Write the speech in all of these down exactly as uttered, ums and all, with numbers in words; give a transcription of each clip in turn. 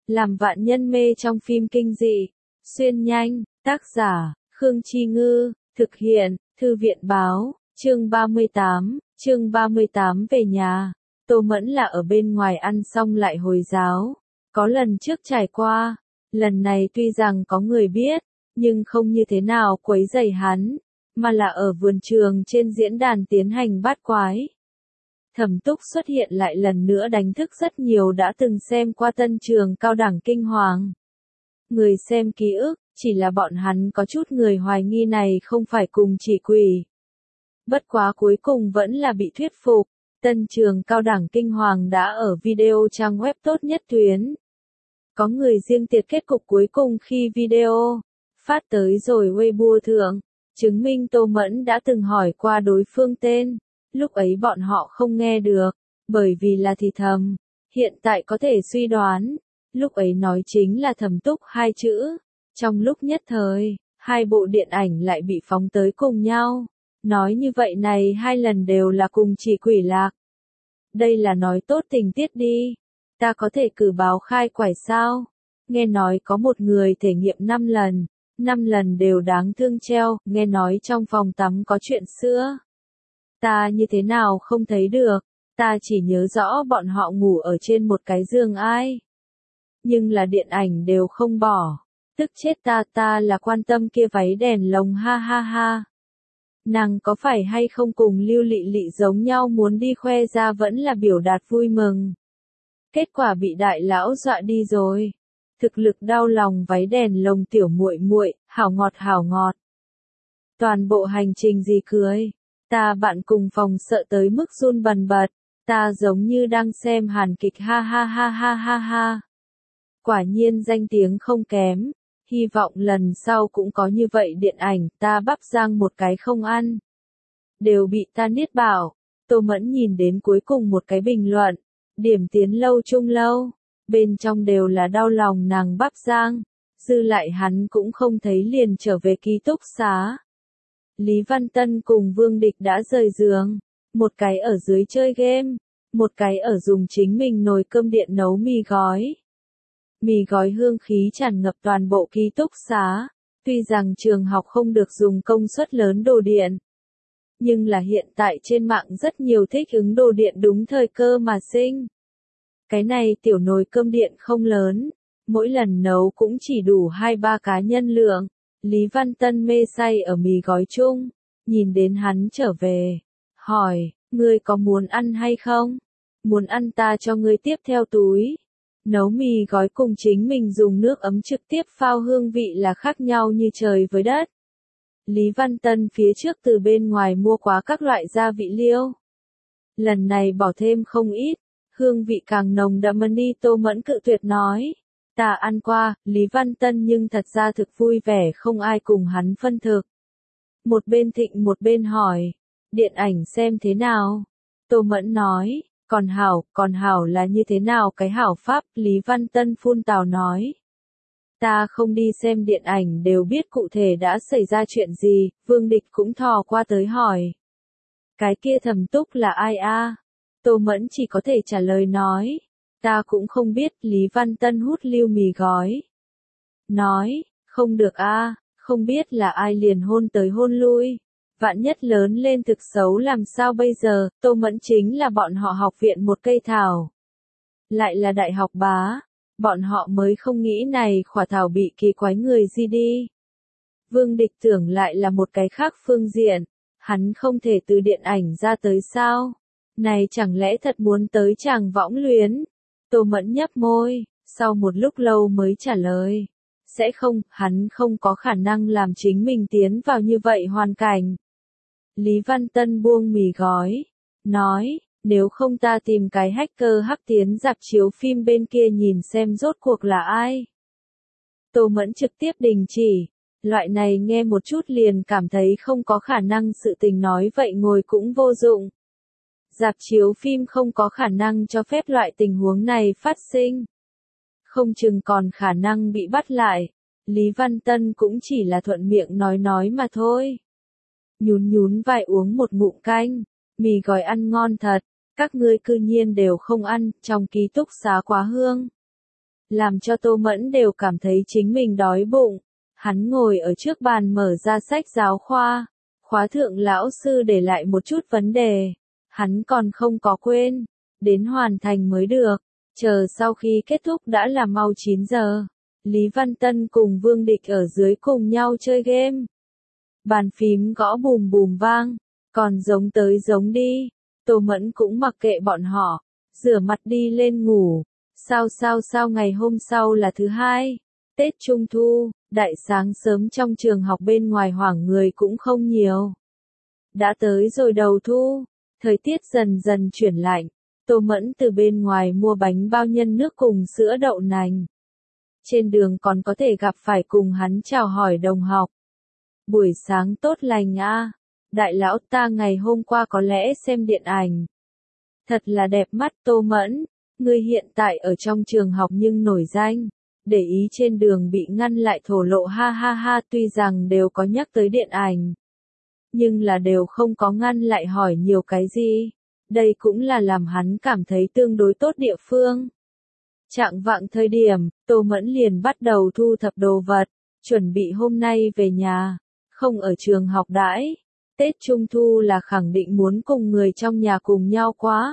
làm vạn nhân mê trong phim kinh dị. Xuyên nhanh, tác giả, Khương Chi Ngư, thực hiện, Thư viện Báo, chương ba mươi tám, chương ba mươi tám về nhà. Tô Mẫn là ở bên ngoài ăn xong lại Hồi giáo. Có lần trước trải qua, lần này tuy rằng có người biết, nhưng không như thế nào quấy rầy hắn, mà là ở vườn trường trên diễn đàn tiến hành bát quái. Thẩm Túc xuất hiện lại lần nữa đánh thức rất nhiều đã từng xem qua tân trường cao đẳng kinh hoàng. Người xem ký ức, chỉ là bọn hắn có chút người hoài nghi này không phải cùng chỉ quỷ. Bất quá cuối cùng vẫn là bị thuyết phục, tân trường cao đẳng kinh hoàng đã ở video trang web tốt nhất tuyến. Có người riêng tiệt kết cục cuối cùng khi video phát tới rồi Weibo thượng, chứng minh Tô Mẫn đã từng hỏi qua đối phương tên. Lúc ấy bọn họ không nghe được, bởi vì là thì thầm, hiện tại có thể suy đoán, lúc ấy nói chính là Thẩm Túc hai chữ. Trong lúc nhất thời, hai bộ điện ảnh lại bị phóng tới cùng nhau. Nói như vậy này hai lần đều là cùng chỉ quỷ lạc. Đây là nói tốt tình tiết đi. Ta có thể cử báo khai quải sao? Nghe nói có một người thể nghiệm năm lần, năm lần đều đáng thương treo, nghe nói trong phòng tắm có chuyện sữa. Ta như thế nào không thấy được, ta chỉ nhớ rõ bọn họ ngủ ở trên một cái giường ai. Nhưng là điện ảnh đều không bỏ, tức chết ta, ta là quan tâm kia váy đèn lồng ha ha ha. Nàng có phải hay không cùng Lưu Lị Lị giống nhau muốn đi khoe ra vẫn là biểu đạt vui mừng. Kết quả bị đại lão dọa đi rồi. Thực lực đau lòng váy đèn lồng tiểu muội muội, hảo ngọt hảo ngọt. Toàn bộ hành trình gì cưới. Ta bạn cùng phòng sợ tới mức run bần bật, ta giống như đang xem hàn kịch ha ha ha ha ha ha. Quả nhiên danh tiếng không kém, hy vọng lần sau cũng có như vậy điện ảnh, ta bắp rang một cái không ăn. Đều bị ta niết bảo. Tô Mẫn nhìn đến cuối cùng một cái bình luận, điểm tiến lâu trung lâu, bên trong đều là đau lòng nàng bắp rang, dư lại hắn cũng không thấy liền trở về ký túc xá. Lý Văn Tân cùng Vương Địch đã rời giường, một cái ở dưới chơi game, một cái ở dùng chính mình nồi cơm điện nấu mì gói. Mì gói hương khí tràn ngập toàn bộ ký túc xá, tuy rằng trường học không được dùng công suất lớn đồ điện. Nhưng là hiện tại trên mạng rất nhiều thích ứng đồ điện đúng thời cơ mà sinh. Cái này tiểu nồi cơm điện không lớn, mỗi lần nấu cũng chỉ đủ hai ba cá nhân lượng. Lý Văn Tân mê say ở mì gói chung, nhìn đến hắn trở về, hỏi, ngươi có muốn ăn hay không? Muốn ăn ta cho ngươi tiếp theo túi. Nấu mì gói cùng chính mình dùng nước ấm trực tiếp phao hương vị là khác nhau như trời với đất. Lý Văn Tân phía trước từ bên ngoài mua quá các loại gia vị liêu. Lần này bỏ thêm không ít, hương vị càng nồng đậm hơn đi. Tô Mẫn cự tuyệt nói. Ta ăn qua, Lý Văn Tân nhưng thật ra thực vui vẻ không ai cùng hắn phân thực. Một bên thịnh một bên hỏi, điện ảnh xem thế nào? Tô Mẫn nói, còn hảo, còn hảo là như thế nào cái hảo pháp? Lý Văn Tân phun tào nói. Ta không đi xem điện ảnh đều biết cụ thể đã xảy ra chuyện gì. Vương Địch cũng thò qua tới hỏi. Cái kia Thẩm Túc là ai a? Tô Mẫn chỉ có thể trả lời nói. Ta cũng không biết. Lý Văn Tân hút lưu mì gói. Nói, không được a, không biết là ai liền hôn tới hôn lui. Vạn nhất lớn lên thực xấu làm sao bây giờ? Tô Mẫn chính là bọn họ học viện một cây thảo. Lại là đại học bá. Bọn họ mới không nghĩ này khỏa thảo bị kỳ quái người gì đi. Vương Địch tưởng lại là một cái khác phương diện. Hắn không thể từ điện ảnh ra tới sao? Này chẳng lẽ thật muốn tới chàng võng luyến? Tô Mẫn nhấp môi, sau một lúc lâu mới trả lời. Sẽ không, hắn không có khả năng làm chính mình tiến vào như vậy hoàn cảnh. Lý Văn Tân buông mì gói, nói, nếu không ta tìm cái hacker hack tiến rạp chiếu phim bên kia nhìn xem rốt cuộc là ai. Tô Mẫn trực tiếp đình chỉ, loại này nghe một chút liền cảm thấy không có khả năng sự tình nói vậy ngồi cũng vô dụng. Rạp chiếu phim không có khả năng cho phép loại tình huống này phát sinh. Không chừng còn khả năng bị bắt lại. Lý Văn Tân cũng chỉ là thuận miệng nói nói mà thôi. Nhún nhún vai uống một ngụm canh. Mì gói ăn ngon thật. Các ngươi cư nhiên đều không ăn, trong ký túc xá quá hương. làm cho Tô Mẫn đều cảm thấy chính mình đói bụng. Hắn ngồi ở trước bàn mở ra sách giáo khoa, khóa thượng lão sư để lại một chút vấn đề, hắn còn không có quên, đến hoàn thành mới được, chờ sau khi kết thúc đã là mau chín giờ. Lý Văn Tân cùng Vương Địch ở dưới cùng nhau chơi game. Bàn phím gõ bùm bùm vang, còn giống tới giống đi. Tô Mẫn cũng mặc kệ bọn họ, rửa mặt đi lên ngủ. Sao sao sao ngày hôm sau là thứ hai, Tết Trung Thu, đại sáng sớm trong trường học bên ngoài hoảng người cũng không nhiều. Đã tới rồi đầu thu, thời tiết dần dần chuyển lạnh, Tô Mẫn từ bên ngoài mua bánh bao nhân nước cùng sữa đậu nành. Trên đường còn có thể gặp phải cùng hắn chào hỏi đồng học. Buổi sáng tốt lành a, đại lão ta ngày hôm qua có lẽ xem điện ảnh. Thật là đẹp mắt Tô Mẫn, ngươi hiện tại ở trong trường học nhưng nổi danh. Để ý trên đường bị ngăn lại thổ lộ ha ha ha, tuy rằng đều có nhắc tới điện ảnh. Nhưng là đều không có ngăn lại hỏi nhiều cái gì. Đây cũng là làm hắn cảm thấy tương đối tốt địa phương. Trạng vạng thời điểm, Tô Mẫn liền bắt đầu thu thập đồ vật, chuẩn bị hôm nay về nhà, không ở trường học đãi. Tết Trung Thu là khẳng định muốn cùng người trong nhà cùng nhau quá.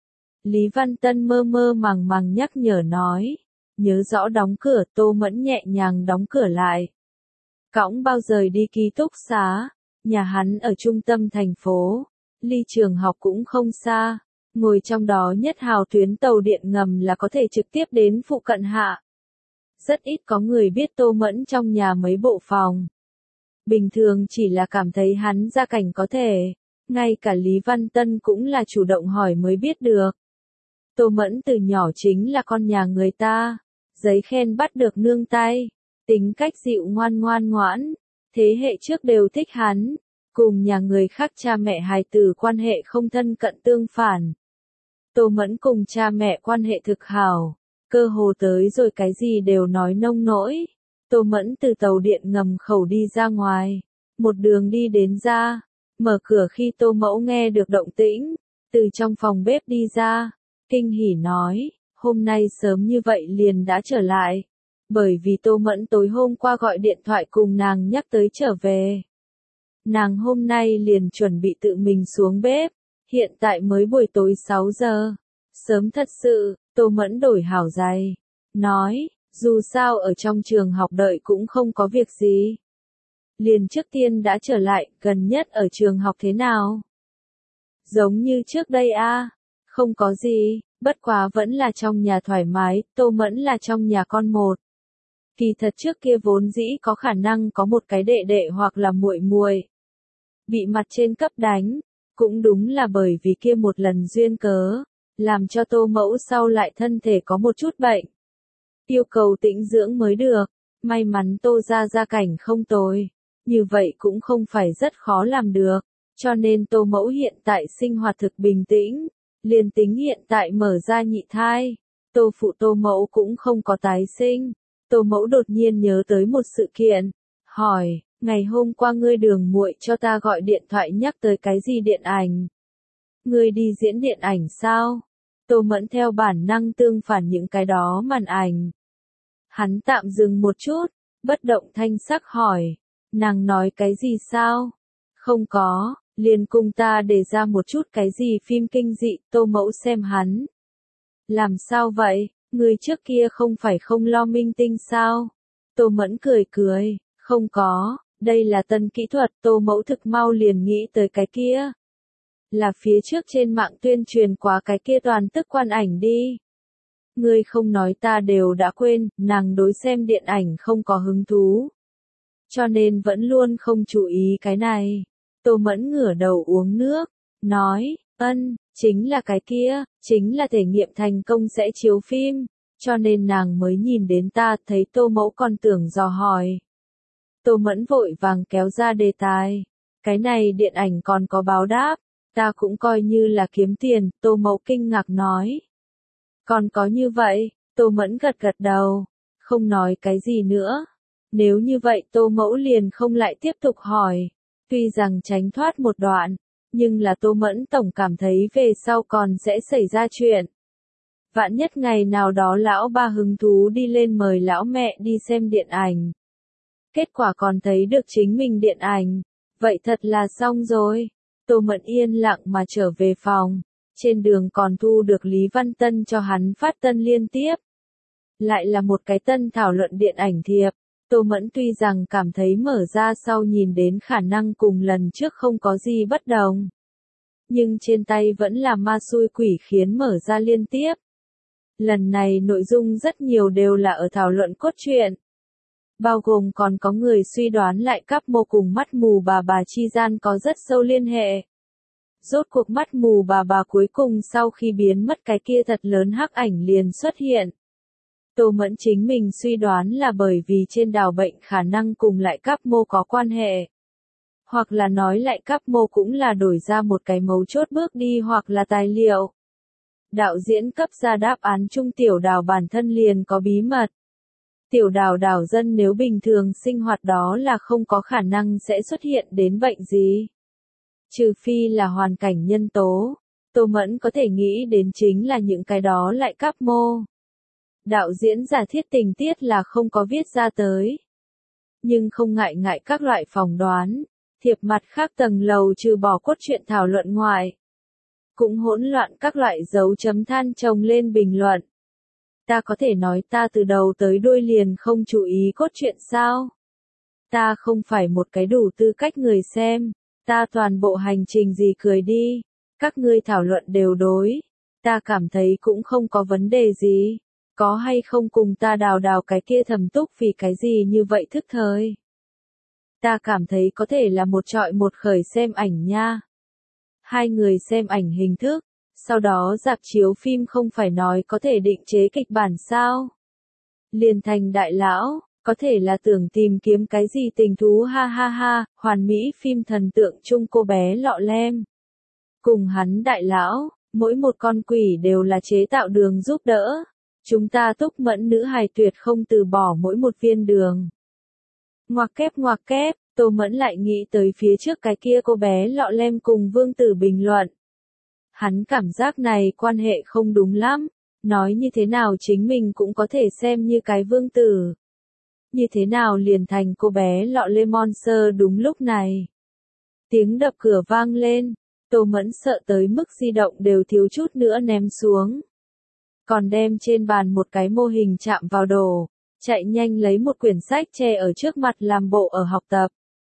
Lý Văn Tân mơ mơ màng màng nhắc nhở nói, nhớ rõ đóng cửa. Tô Mẫn nhẹ nhàng đóng cửa lại. Cõng bao rời đi ký túc xá, nhà hắn ở trung tâm thành phố, ly trường học cũng không xa. Ngồi trong đó nhất hào tuyến tàu điện ngầm là có thể trực tiếp đến phụ cận hạ. Rất ít có người biết Tô Mẫn trong nhà mấy bộ phòng. Bình thường chỉ là cảm thấy hắn gia cảnh có thể, ngay cả Lý Văn Tân cũng là chủ động hỏi mới biết được. Tô Mẫn từ nhỏ chính là con nhà người ta, giấy khen bắt được nương tay, tính cách dịu ngoan ngoan ngoãn, thế hệ trước đều thích hắn, cùng nhà người khác cha mẹ hài tử quan hệ không thân cận tương phản. Tô Mẫn cùng cha mẹ quan hệ thực hảo, cơ hồ tới rồi cái gì đều nói nông nỗi. Tô Mẫn từ tàu điện ngầm khẩu đi ra ngoài, một đường đi đến ra, mở cửa khi Tô Mẫu nghe được động tĩnh, từ trong phòng bếp đi ra, kinh hỉ nói, hôm nay sớm như vậy liền đã trở lại, bởi vì Tô Mẫn tối hôm qua gọi điện thoại cùng nàng nhắc tới trở về. Nàng hôm nay liền chuẩn bị tự mình xuống bếp, hiện tại mới buổi tối sáu giờ, sớm thật sự. Tô Mẫn đổi hảo giày, nói, dù sao ở trong trường học đợi cũng không có việc gì. Liền trước tiên đã trở lại, gần nhất ở trường học thế nào? Giống như trước đây a, không có gì, bất quá vẫn là trong nhà thoải mái. Tô Mẫn là trong nhà con một. Kỳ thật trước kia vốn dĩ có khả năng có một cái đệ đệ hoặc là muội muội bị mặt trên cấp đánh, cũng đúng là bởi vì kia một lần duyên cớ, làm cho Tô Mẫu sau lại thân thể có một chút bệnh, yêu cầu tĩnh dưỡng mới được. May mắn Tô gia gia cảnh không tồi, như vậy cũng không phải rất khó làm được, cho nên Tô Mẫu hiện tại sinh hoạt thực bình tĩnh, liền tính hiện tại mở ra nhị thai, Tô phụ Tô Mẫu cũng không có tái sinh. Tô Mẫu đột nhiên nhớ tới một sự kiện, hỏi, ngày hôm qua ngươi Đường muội cho ta gọi điện thoại nhắc tới cái gì điện ảnh? Ngươi đi diễn điện ảnh sao? Tô Mẫn theo bản năng tương phản những cái đó màn ảnh. Hắn tạm dừng một chút, bất động thanh sắc hỏi, nàng nói cái gì sao? Không có, liền cùng ta đề ra một chút cái gì phim kinh dị. Tô Mẫu xem hắn. Làm sao vậy, người trước kia không phải không lo minh tinh sao? Tô Mẫn cười cười, không có, đây là tân kỹ thuật. Tô Mẫu thực mau liền nghĩ tới cái kia. Là phía trước trên mạng tuyên truyền quá cái kia toàn tức quan ảnh đi. Ngươi không nói ta đều đã quên, nàng đối xem điện ảnh không có hứng thú. Cho nên vẫn luôn không chú ý cái này. Tô Mẫn ngửa đầu uống nước, nói, ân, chính là cái kia, chính là thể nghiệm thành công sẽ chiếu phim, cho nên nàng mới nhìn đến ta. Thấy Tô Mẫu còn tưởng dò hỏi. Tô Mẫn vội vàng kéo ra đề tài, cái này điện ảnh còn có báo đáp, ta cũng coi như là kiếm tiền. Tô Mẫu kinh ngạc nói, còn có như vậy? Tô Mẫn gật gật đầu, không nói cái gì nữa. Nếu như vậy Tô Mẫu liền không lại tiếp tục hỏi. Tuy rằng tránh thoát một đoạn, nhưng là Tô Mẫn tổng cảm thấy về sau còn sẽ xảy ra chuyện. Vạn nhất ngày nào đó lão ba hứng thú đi lên mời lão mẹ đi xem điện ảnh. Kết quả còn thấy được chính mình điện ảnh. Vậy thật là xong rồi. Tô Mẫn yên lặng mà trở về phòng. Trên đường còn thu được Lý Văn Tân cho hắn phát tân liên tiếp. Lại là một cái tân thảo luận điện ảnh thiệp. Tô Mẫn tuy rằng cảm thấy mở ra sau nhìn đến khả năng cùng lần trước không có gì bất đồng. Nhưng trên tay vẫn là ma xui quỷ khiến mở ra liên tiếp. Lần này nội dung rất nhiều đều là ở thảo luận cốt truyện. Bao gồm còn có người suy đoán lại cắp mô cùng mắt mù bà bà chi gian có rất sâu liên hệ. Rốt cuộc mắt mù bà bà cuối cùng sau khi biến mất cái kia thật lớn hắc ảnh liền xuất hiện. Tô Mẫn chính mình suy đoán là bởi vì trên đảo bệnh khả năng cùng lại cắp mô có quan hệ. Hoặc là nói lại cắp mô cũng là đổi ra một cái mấu chốt bước đi hoặc là tài liệu. Đạo diễn cấp ra đáp án chung tiểu đào bản thân liền có bí mật. Tiểu đào đảo dân nếu bình thường sinh hoạt đó là không có khả năng sẽ xuất hiện đến bệnh gì. Trừ phi là hoàn cảnh nhân tố. Tô Mẫn có thể nghĩ đến chính là những cái đó lại cắp mô. Đạo diễn giả thiết tình tiết là không có viết ra tới. Nhưng không ngại ngại các loại phỏng đoán. Thiệp mặt khác tầng lầu trừ bỏ cốt truyện thảo luận ngoài. Cũng hỗn loạn các loại dấu chấm than chồng lên bình luận. Ta có thể nói ta từ đầu tới đuôi liền không chú ý cốt truyện sao? Ta không phải một cái đủ tư cách người xem. Ta toàn bộ hành trình gì cười đi. Các ngươi thảo luận đều đối. Ta cảm thấy cũng không có vấn đề gì. Có hay không cùng ta đào đào cái kia thầm túc vì cái gì như vậy thức thời. Ta cảm thấy có thể là một trọi một khởi xem ảnh nha. Hai người xem ảnh hình thức. Sau đó rạp chiếu phim không phải nói có thể định chế kịch bản sao. Liền thành đại lão, có thể là tưởng tìm kiếm cái gì tình thú ha ha ha, hoàn mỹ phim thần tượng chung cô bé lọ lem. Cùng hắn đại lão, mỗi một con quỷ đều là chế tạo đường giúp đỡ. Chúng ta Túc Mẫn nữ hài tuyệt không từ bỏ mỗi một viên đường. Ngoặc kép ngoặc kép, Tô Mẫn lại nghĩ tới phía trước cái kia cô bé lọ lem cùng Vương Tử bình luận. Hắn cảm giác này quan hệ không đúng lắm, nói như thế nào chính mình cũng có thể xem như cái Vương Tử. Như thế nào liền thành cô bé lọ lem monster đúng lúc này. Tiếng đập cửa vang lên, Tô Mẫn sợ tới mức di động đều thiếu chút nữa ném xuống. Còn đem trên bàn một cái mô hình chạm vào đồ, chạy nhanh lấy một quyển sách che ở trước mặt làm bộ ở học tập.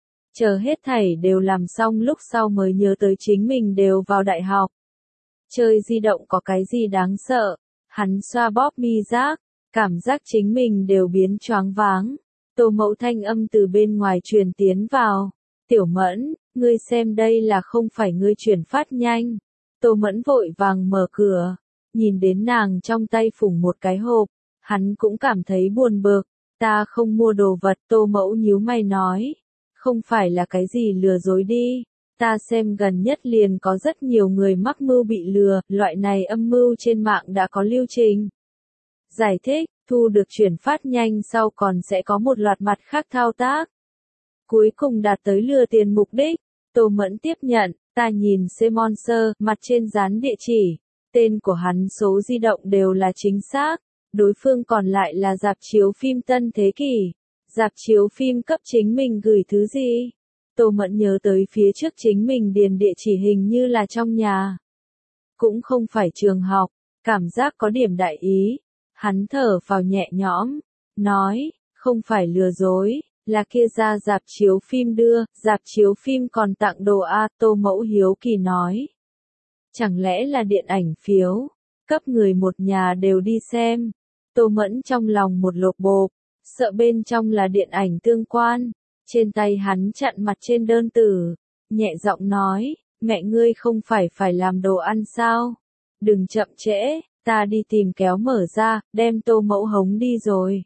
Chờ hết thảy đều làm xong lúc sau mới nhớ tới chính mình đều vào đại học. Chơi di động có cái gì đáng sợ, hắn xoa bóp mi giác, cảm giác chính mình đều biến choáng váng. Tô Mẫu thanh âm từ bên ngoài truyền tiến vào. Tiểu Mẫn, ngươi xem đây là không phải ngươi chuyển phát nhanh. Tô Mẫn vội vàng mở cửa, nhìn đến nàng trong tay phủng một cái hộp, hắn cũng cảm thấy buồn bực. Ta không mua đồ vật, Tô Mẫu nhíu mày nói. Không phải là cái gì lừa dối đi. Ta xem gần nhất liền có rất nhiều người mắc mưu bị lừa, loại này âm mưu trên mạng đã có lưu trình. Giải thích, thu được chuyển phát nhanh sau còn sẽ có một loạt mặt khác thao tác. Cuối cùng đạt tới lừa tiền mục đích. Tô Mẫn tiếp nhận, ta nhìn C-Monster, mặt trên dán địa chỉ. Tên của hắn số di động đều là chính xác. Đối phương còn lại là rạp chiếu phim Tân Thế Kỷ. Rạp chiếu phim cấp chính mình gửi thứ gì? Tô Mẫn nhớ tới phía trước chính mình điền địa chỉ hình như là trong nhà. Cũng không phải trường học, cảm giác có điểm đại ý. Hắn thở vào nhẹ nhõm, nói, không phải lừa dối, là kia ra rạp chiếu phim đưa, rạp chiếu phim còn tặng đồ A. Tô Mẫu hiếu kỳ nói. Chẳng lẽ là điện ảnh phiếu, cấp người một nhà đều đi xem. Tô Mẫn trong lòng một lột bộp, sợ bên trong là điện ảnh tương quan. Trên tay hắn chặn mặt trên đơn tử, nhẹ giọng nói, mẹ ngươi không phải phải làm đồ ăn sao? Đừng chậm trễ, ta đi tìm kéo mở ra, đem Tô Mẫu hống đi rồi.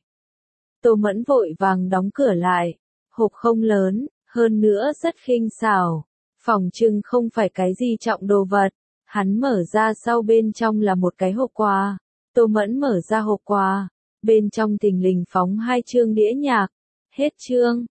Tô Mẫn vội vàng đóng cửa lại, hộp không lớn, hơn nữa rất khinh xảo, phòng trưng không phải cái gì trọng đồ vật. Hắn mở ra sau bên trong là một cái hộp quà. Tô Mẫn mở ra hộp quà, bên trong thình lình phóng hai chương đĩa nhạc. Hết chương.